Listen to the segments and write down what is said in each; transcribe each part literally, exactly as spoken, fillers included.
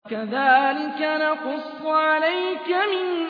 كَذَٰلِكَ نَقُصُّ عَلَيْكَ مِنْ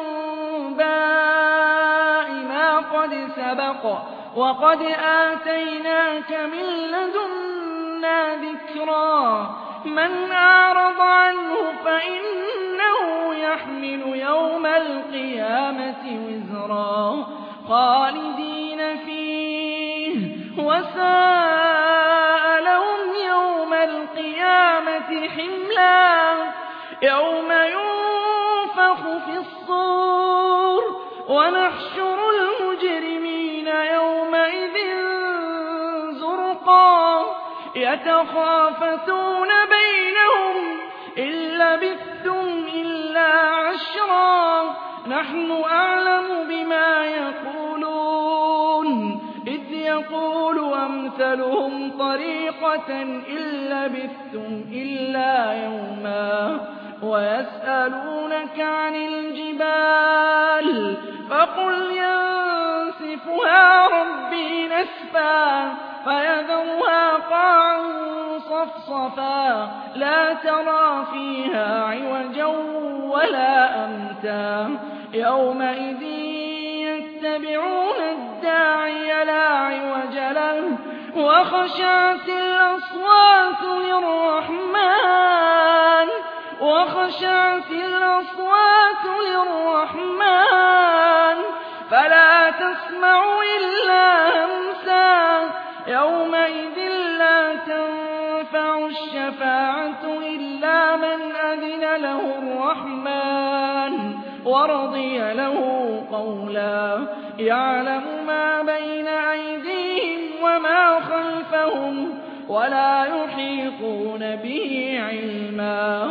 أَنبَاءِ مَا قَدْ سَبَقَ ۚ وَقَدْ آتَيْنَاكَ مِن لَّدُنَّا ذِكْرًا. مَّنْ أَعْرَضَ عَنْهُ فَإِنَّهُ يَحْمِلُ يَوْمَ الْقِيَامَةِ وِزْرًا خَالِدِينَ فِيهِ ۖ وَسَاءَ لَهُمْ يَوْمَ الْقِيَامَةِ حِمْلًا. يَوْمَ يُنفَخُ فِي الصُّورِ وَنَحْشُرُ الْمُجْرِمِينَ يَوْمَئِذٍ زُرْقًا. يَتَخَافَتُونَ بَيْنَهُمْ إِن لَّبِثْتُمْ إِلَّا عَشْرًا. نَّحْنُ أَعْلَمُ بِمَا يَقُولُونَ إِذْ يَقُولُ أَمْثَلُهُمْ طَرِيقَةً إِن لَّبِثْتُمْ إِلَّا يَوْمًا. وَيَسْأَلُونَكَ عَنِ الْجِبَالِ فَقُلْ يَنسِفُهَا رَبِّي نَسْفًا فَيَذَرُهَا قَاعًا صَفْصَفًا لَّا تَرَىٰ فِيهَا عِوَجًا وَلَا أَمْتًا. يَوْمَئِذٍ يَتَّبِعُونَ الدَّاعِيَ لَا عِوَجَ لَهُ وَخَشَعَتِ الْأَصْوَاتُ لِلرَّحْمَٰنِ وَخَشَعَتِ الْأَصْوَاتُ لِلرَّحْمَٰنِ فَلَا تَسْمَعُ إِلَّا هَمْسًا. يَوْمَئِذٍ لَّا تَنفَعُ الشَّفَاعَةُ إِلَّا مَنْ أَذِنَ لَهُ الرَّحْمَٰنُ وَرَضِيَ لَهُ قَوْلًا. يَعْلَمُ مَا بَيْنَ أَيْدِيهِمْ وَمَا خَلْفَهُمْ وَلَا يُحِيطُونَ بِهِ عِلْمًا.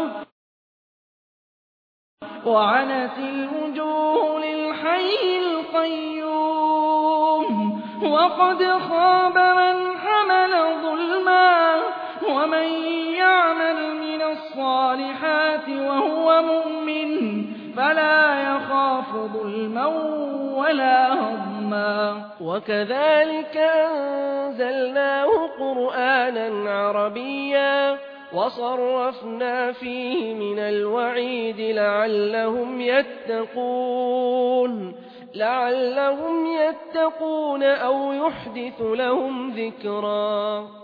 وَعَنَتِ الْوُجُوهُ لِلْحَيِّ الْقَيُّومِ وَقَدْ خَابَ مَنْ حَمَلَ ظُلْمًا. وَمَن يَعْمَلْ مِنَ الصَّالِحَاتِ وَهُوَ مُؤْمِنٌ فَلَا يَخَافُ ظُلْمًا وَلَا هَضْمًا. وَكَذَٰلِكَ أَنزَلْنَاهُ قُرْآنًا عَرَبِيًّا وَصَرَّفْنَا فِيهِ مِنَ الْوَعِيدِ لَعَلَّهُمْ يَتَّقُونَ لَعَلَّهُمْ يَتَّقُونَ أَوْ يُحْدِثُ لَهُمْ ذِكْرًا.